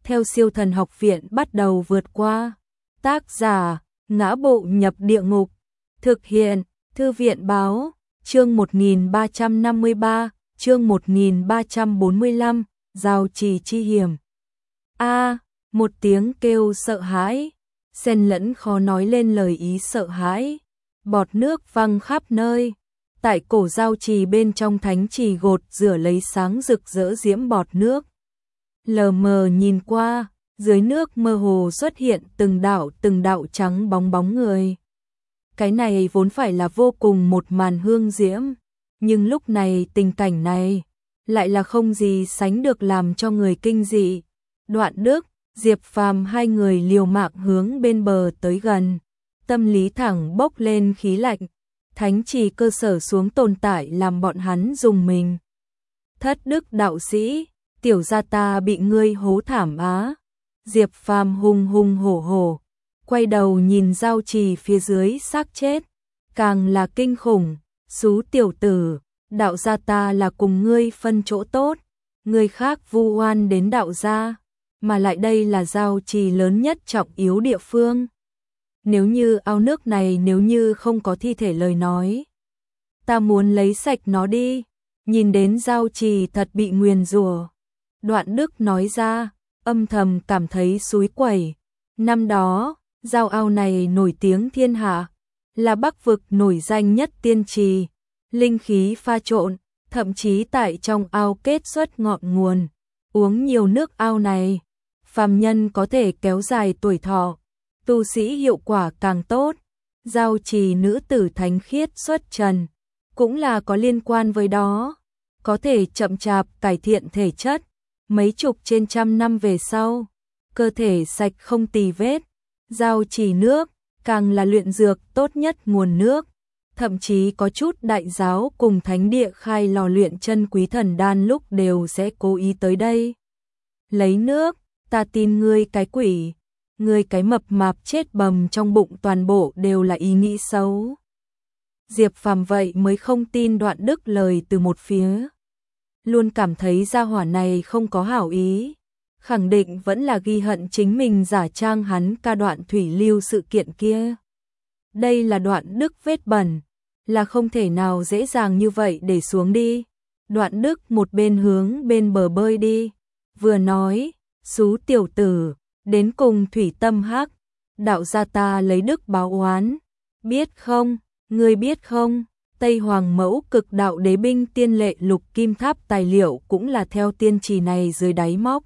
theo Siêu Thần Học Viện bắt đầu vượt qua. Tác giả: Ngã Bộ Nhập Địa Ngục. Thực hiện: Thư viện báo. Chương 1353, chương 1345, Giao Trì chi hiểm. Một tiếng kêu sợ hãi, xen lẫn khó nói lên lời ý sợ hãi. Bọt nước văng khắp nơi. Tại cổ giao trì bên trong thánh trì gột rửa lấy sáng rực rỡ diễm bọt nước. Lờ mờ nhìn qua, dưới nước mơ hồ xuất hiện từng đạo trắng bóng người. Cái này vốn phải là vô cùng một màn hương diễm, nhưng lúc này tình cảnh này lại là không gì sánh được làm cho người kinh dị. Đoạn Đức, Diệp Phàm hai người liều mạng hướng bên bờ tới gần, tâm lý thẳng bốc lên khí lạnh. Thánh trì cơ sở xuống tồn tại làm bọn hắn dùng mình. Thất Đức đạo sĩ, tiểu gia ta bị ngươi hố thảm á. Diệp Phàm hùng hùng hổ hổ, quay đầu nhìn giao trì phía dưới xác chết, càng là kinh khủng. Xú tiểu tử, đạo gia ta là cùng ngươi phân chỗ tốt, người khác vu oan đến đạo gia, mà lại đây là giao trì lớn nhất trọng yếu địa phương. Nếu như ao nước này nếu như không có thi thể lời nói, ta muốn lấy sạch nó đi. Nhìn đến giao trì thật bị nguyền rủa, Đoạn Đức nói ra, âm thầm cảm thấy xúi quẩy. Năm đó, giao ao này nổi tiếng thiên hạ, là Bắc vực nổi danh nhất tiên trì, linh khí pha trộn, thậm chí tại trong ao kết xuất ngọn nguồn. Uống nhiều nước ao này, phàm nhân có thể kéo dài tuổi thọ, tu sĩ hiệu quả càng tốt. Giao trì nữ tử thánh khiết xuất trần, cũng là có liên quan với đó, có thể chậm chạp cải thiện thể chất, mấy chục trên trăm năm về sau, cơ thể sạch không tì vết. Giao trì nước, càng là luyện dược tốt nhất nguồn nước, thậm chí có chút đại giáo cùng thánh địa khai lò luyện chân quý thần đan lúc đều sẽ cố ý tới đây lấy nước. Ta tin ngươi cái quỷ, ngươi cái mập mạp chết bầm trong bụng toàn bộ đều là ý nghĩ xấu. Diệp Phàm vậy mới không tin Đoạn Đức lời từ một phía, luôn cảm thấy gia hỏa này không có hảo ý, khẳng định vẫn là ghi hận chính mình giả trang hắn ca Đoạn thủy lưu sự kiện kia. Đây là Đoạn Đức vết bẩn, là không thể nào dễ dàng như vậy để xuống đi. Đoạn Đức một bên hướng bên bờ bơi đi, vừa nói, xú tiểu tử, đến cùng thủy tâm hắc, đạo gia ta lấy đức báo oán, biết không, ngươi biết không, Tây Hoàng Mẫu Cực Đạo Đế binh tiên lệ lục kim tháp tài liệu cũng là theo tiên trì này dưới đáy móc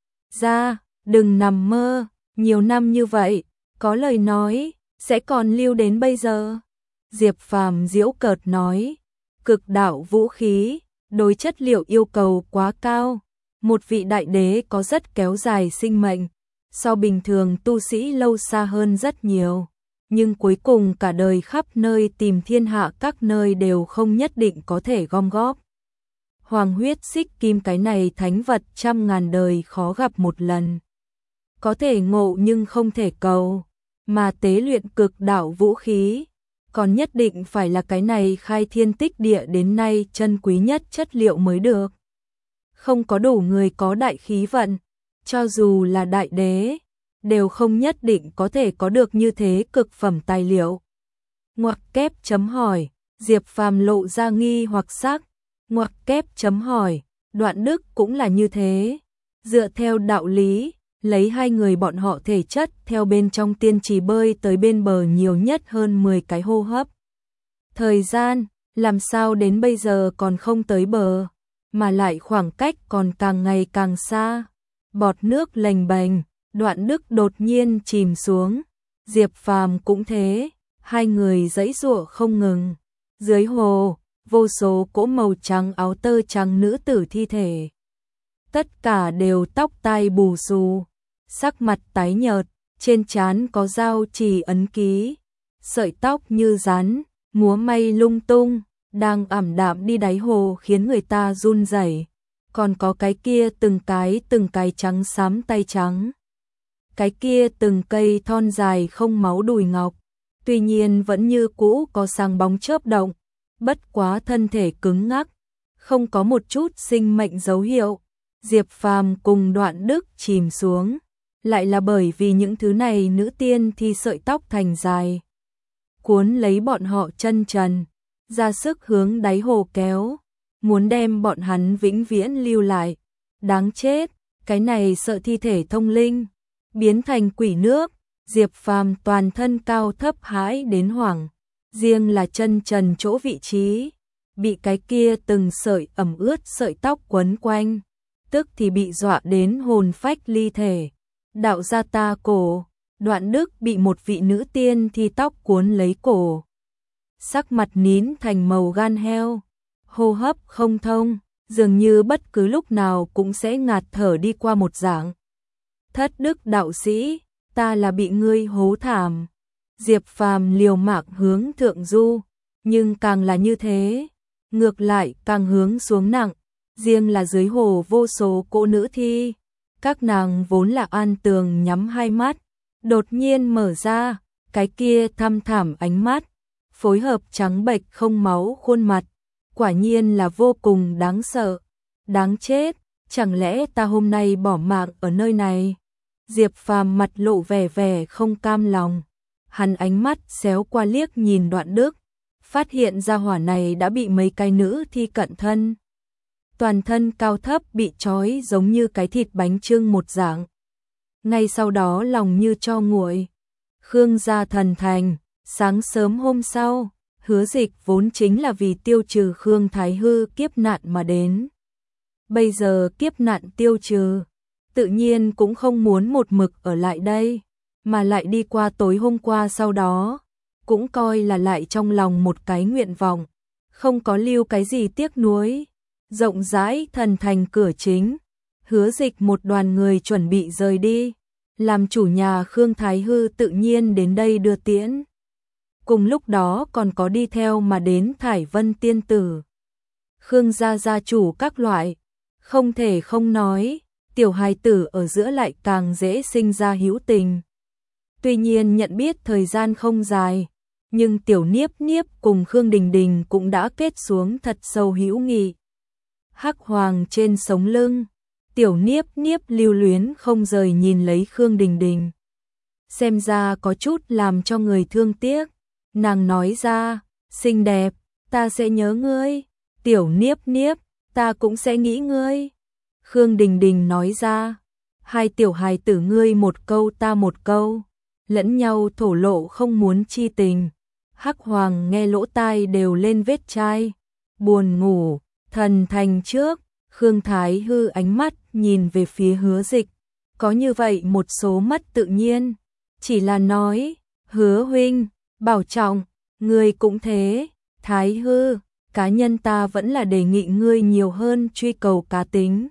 ra, đừng nằm mơ, nhiều năm như vậy, có lời nói, sẽ còn lưu đến bây giờ. Diệp Phàm giễu cợt nói, cực đạo vũ khí, đối chất liệu yêu cầu quá cao, một vị đại đế có rất kéo dài sinh mệnh, so bình thường tu sĩ lâu xa hơn rất nhiều, nhưng cuối cùng cả đời khắp nơi tìm thiên hạ các nơi đều không nhất định có thể gom góp. Hoàng huyết xích kim cái này thánh vật trăm ngàn đời khó gặp một lần. Có thể ngộ nhưng không thể cầu, mà tế luyện cực đạo vũ khí, còn nhất định phải là cái này khai thiên tích địa đến nay chân quý nhất chất liệu mới được. Không có đủ người có đại khí vận, cho dù là đại đế, đều không nhất định có thể có được như thế cực phẩm tài liệu. Ngoặc kép chấm hỏi, Diệp Phàm lộ ra nghi hoặc sắc. Ngoặc kép chấm hỏi, Đoạn Đức cũng là như thế. Dựa theo đạo lý, lấy hai người bọn họ thể chất theo bên trong tiên trì bơi tới bên bờ nhiều nhất hơn 10 cái hô hấp. Thời gian, làm sao đến bây giờ còn không tới bờ, mà lại khoảng cách còn càng ngày càng xa. Bọt nước lềnh bềnh, Đoạn Đức đột nhiên chìm xuống, Diệp Phàm cũng thế, hai người giãy giụa không ngừng. Dưới hồ, vô số cỗ màu trắng áo tơ trắng nữ tử thi thể. Tất cả đều tóc tai bù xù, sắc mặt tái nhợt, trên trán có giao trì ấn ký, sợi tóc như rắn, múa may lung tung, đang ảm đạm đi đáy hồ khiến người ta run rẩy. Còn có cái kia từng cái trắng xám tay trắng. Cái kia từng cây thon dài không máu đùi ngọc, tuy nhiên vẫn như cũ có sáng bóng chớp động, bất quá thân thể cứng ngắc, không có một chút sinh mệnh dấu hiệu. Diệp Phàm cùng Đoạn Đức chìm xuống, lại là bởi vì những thứ này nữ tiên thi sợi tóc thành dài, cuốn lấy bọn họ chân trần, ra sức hướng đáy hồ kéo, muốn đem bọn hắn vĩnh viễn lưu lại. Đáng chết, cái này sợ thi thể thông linh, biến thành quỷ nước. Diệp Phàm toàn thân cao thấp hãi đến hoảng, riêng là chân trần chỗ vị trí, bị cái kia từng sợi ẩm ướt sợi tóc quấn quanh, tức thì bị dọa đến hồn phách ly thể. Đạo gia ta cổ, Đoạn Đức bị một vị nữ tiên thi tóc cuốn lấy cổ, sắc mặt nín thành màu gan heo, hô hấp không thông, dường như bất cứ lúc nào cũng sẽ ngạt thở đi qua một dạng. Thất Đức đạo sĩ, ta là bị ngươi hố thảm. Diệp Phàm liều mạng hướng thượng du, nhưng càng là như thế, ngược lại càng hướng xuống nặng, riêng là dưới hồ vô số cỗ nữ thi, các nàng vốn là an tường nhắm hai mắt, đột nhiên mở ra, cái kia thăm thẳm ánh mắt, phối hợp trắng bệch không máu khuôn mặt, quả nhiên là vô cùng đáng sợ. Đáng chết, chẳng lẽ ta hôm nay bỏ mạng ở nơi này? Diệp Phàm mặt lộ vẻ không cam lòng, hắn ánh mắt xéo qua liếc nhìn Đoạn Đức, phát hiện ra hỏa này đã bị mấy cái nữ thi cận thân, toàn thân cao thấp bị trói giống như cái thịt bánh chưng một dạng. Ngay sau đó lòng như tro nguội. Khương gia thần thành, sáng sớm hôm sau, Hứa Dịch vốn chính là vì tiêu trừ Khương Thái Hư kiếp nạn mà đến. Bây giờ kiếp nạn tiêu trừ, tự nhiên cũng không muốn một mực ở lại đây, mà lại đi qua tối hôm qua sau đó, cũng coi là lại trong lòng một cái nguyện vọng, không có lưu cái gì tiếc nuối. Rộng rãi thần thành cửa chính, Hứa Dịch một đoàn người chuẩn bị rời đi, làm chủ nhà Khương Thái Hư tự nhiên đến đây đưa tiễn. Cùng lúc đó còn có đi theo mà đến Thải Vân tiên tử, Khương gia gia chủ các loại, không thể không nói, tiểu hài tử ở giữa lại càng dễ sinh ra hữu tình. Tuy nhiên nhận biết thời gian không dài, nhưng tiểu Niếp Niếp cùng Khương Đình Đình cũng đã kết xuống thật sâu hữu nghị. Hắc hoàng trên sống lưng, tiểu Niếp Niếp lưu luyến không rời nhìn lấy Khương Đình Đình. Xem ra có chút làm cho người thương tiếc, nàng nói ra, xinh đẹp, ta sẽ nhớ ngươi, tiểu Niếp Niếp, ta cũng sẽ nghĩ ngươi. Khương Đình Đình nói ra, hai tiểu hài tử ngươi một câu ta một câu, lẫn nhau thổ lộ không muốn chi tình. Hắc hoàng nghe lỗ tai đều lên vết chai, buồn ngủ. Thần thành trước, Khương Thái Hư ánh mắt nhìn về phía Hứa Dịch, có như vậy một số mất tự nhiên, chỉ là nói, Hứa huynh, bảo trọng, ngươi cũng thế. Thái Hư, cá nhân ta vẫn là đề nghị ngươi nhiều hơn truy cầu cá tính,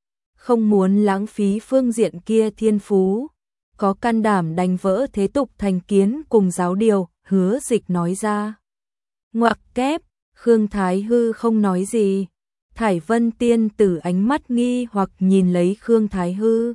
không muốn lãng phí phương diện kia thiên phú, có can đảm đánh vỡ thế tục thành kiến cùng giáo điều. Hứa Dịch nói ra. Ngoặc kép, Khương Thái Hư không nói gì. Thải Vân tiên tử ánh mắt nghi hoặc nhìn lấy Khương Thái Hư.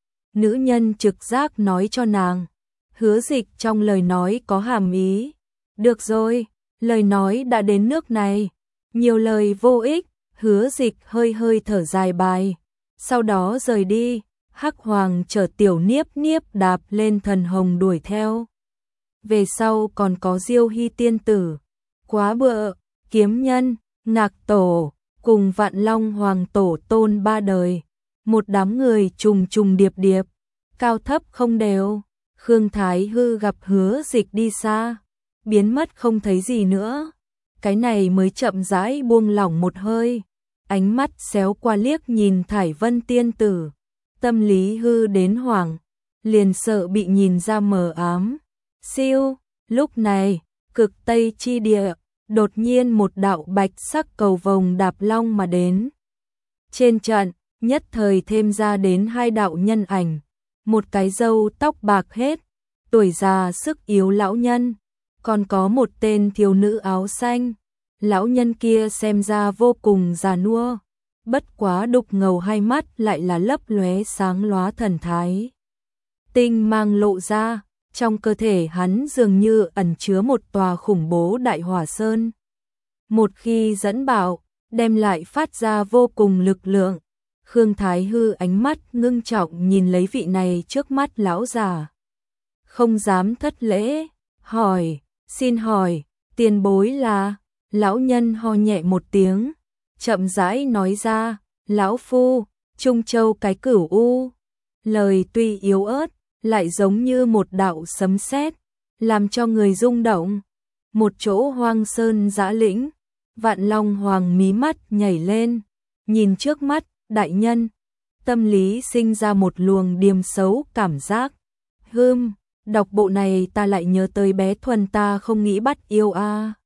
Nữ nhân trực giác nói cho nàng, Hứa Dịch trong lời nói có hàm ý. Được rồi, lời nói đã đến nước này, nhiều lời vô ích. Hứa Dịch hơi thở dài bài, sau đó rời đi. Hắc hoàng chở tiểu Niếp Niếp đạp lên thần hồng đuổi theo. Về sau còn có Diêu Hy tiên tử, Quá Bựa, Kiếm Nhân, Ngạc Tổ, cùng Vạn Long Hoàng Tổ tôn ba đời, một đám người trùng trùng điệp điệp, cao thấp không đều. Khương Thái Hư gặp Hứa Dịch đi xa, biến mất không thấy gì nữa, cái này mới chậm rãi buông lỏng một hơi, ánh mắt xéo qua liếc nhìn Thải Vân tiên tử, tâm lý hư đến hoảng, liền sợ bị nhìn ra mờ ám. Siêu, lúc này, cực Tây chi địa, đột nhiên một đạo bạch sắc cầu vồng đạp long mà đến. Trên trận, nhất thời thêm ra đến hai đạo nhân ảnh, một cái râu tóc bạc hết, tuổi già sức yếu lão nhân, còn có một tên thiếu nữ áo xanh. Lão nhân kia xem ra vô cùng già nua, bất quá đục ngầu hai mắt lại là lấp lóe sáng lóa thần thái. Tinh mang lộ ra, trong cơ thể hắn dường như ẩn chứa một tòa khủng bố đại hỏa sơn. Một khi dẫn bảo, đem lại phát ra vô cùng lực lượng, Khương Thái Hư ánh mắt ngưng trọng nhìn lấy vị này trước mắt lão già. Không dám thất lễ, hỏi, xin hỏi, tiền bối là, lão nhân ho nhẹ một tiếng, chậm rãi nói ra, lão phu, Trung Châu cái Cửu U. Lời tuy yếu ớt, lại giống như một đạo sấm sét, làm cho người rung động. Một chỗ hoang sơn dã lĩnh, Vạn Long Hoàng mí mắt nhảy lên, nhìn trước mắt, đại nhân, tâm lý sinh ra một luồng điềm xấu cảm giác. Đọc bộ này ta lại nhớ tới bé Thuần ta không nghĩ bắt yêu a.